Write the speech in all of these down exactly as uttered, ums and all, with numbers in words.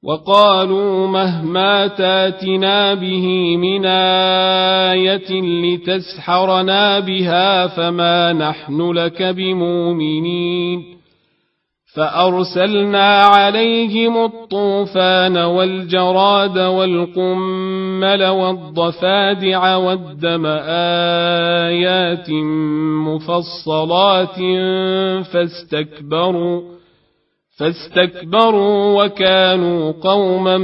وقالوا مهما تاتنا به من آية لتسحرنا بها فما نحن لك بمؤمنين فأرسلنا عليهم الطوفان والجراد والقمل والضفادع والدم آيات مفصلات فاستكبروا فاستكبروا وكانوا قوما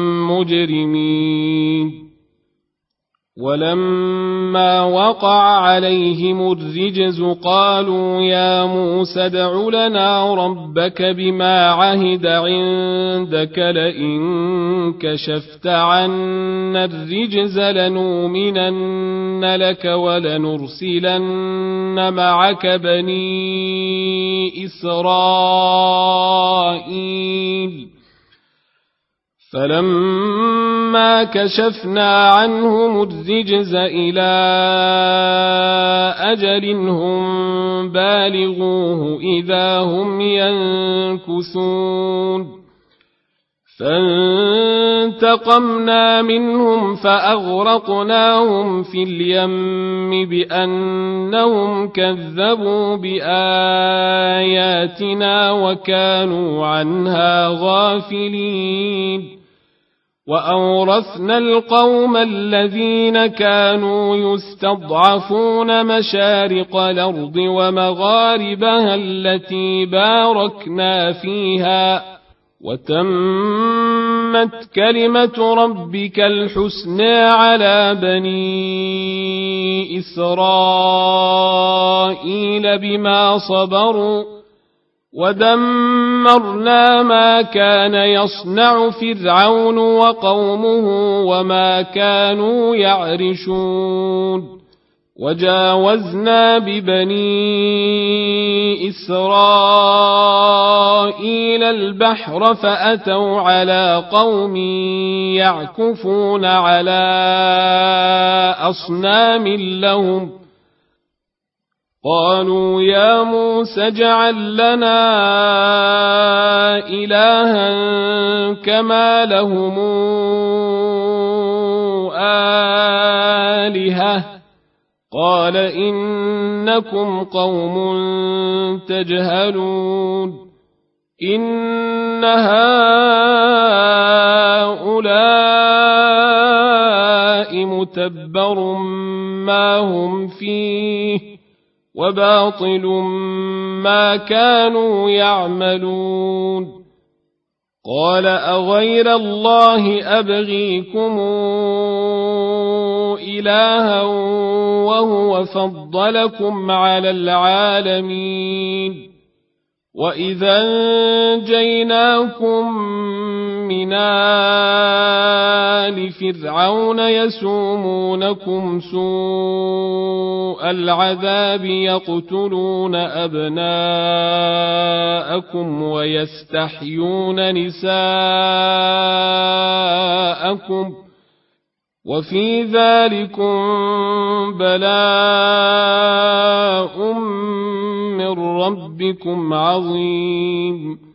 مجرمين ولما وقع عليهم الرجز قالوا يا موسى ادع لنا ربك بما عهد عندك لئن كشفت عنا الرجز لنؤمنن لك ولنرسلن معك بني إسرائيل فلما كشفنا عنهم الرجز إلى أجل هم بالغوه إذا هم ينكثون فانتقمنا منهم فأغرقناهم في اليم بأنهم كذبوا بآياتنا وكانوا عنها غافلين وأورثنا القوم الذين كانوا يستضعفون مشارق الأرض ومغاربها التي باركنا فيها وتمت كلمة ربك الحسنى على بني إسرائيل بما صبروا ودمرنا ما كان يصنع فرعون وقومه وما كانوا يعرشون وجاوزنا ببني إسرائيل البحر فأتوا على قوم يعكفون على أصنام لهم قالوا يا موسى اجعل لنا إلها كما لهم آلهة قال إنكم قوم تجهلون إن هؤلاء متبر ما هم فيه وباطل ما كانوا يعملون قال أغير الله أبغيكم إلها وهو فضلكم على العالمين وإذا أنجيناكم من آل فرعون يسومونكم سوء العذاب يقتلون أبناءكم ويستحيون نساءكم وفي ذلكم بلاء من ربكم عظيم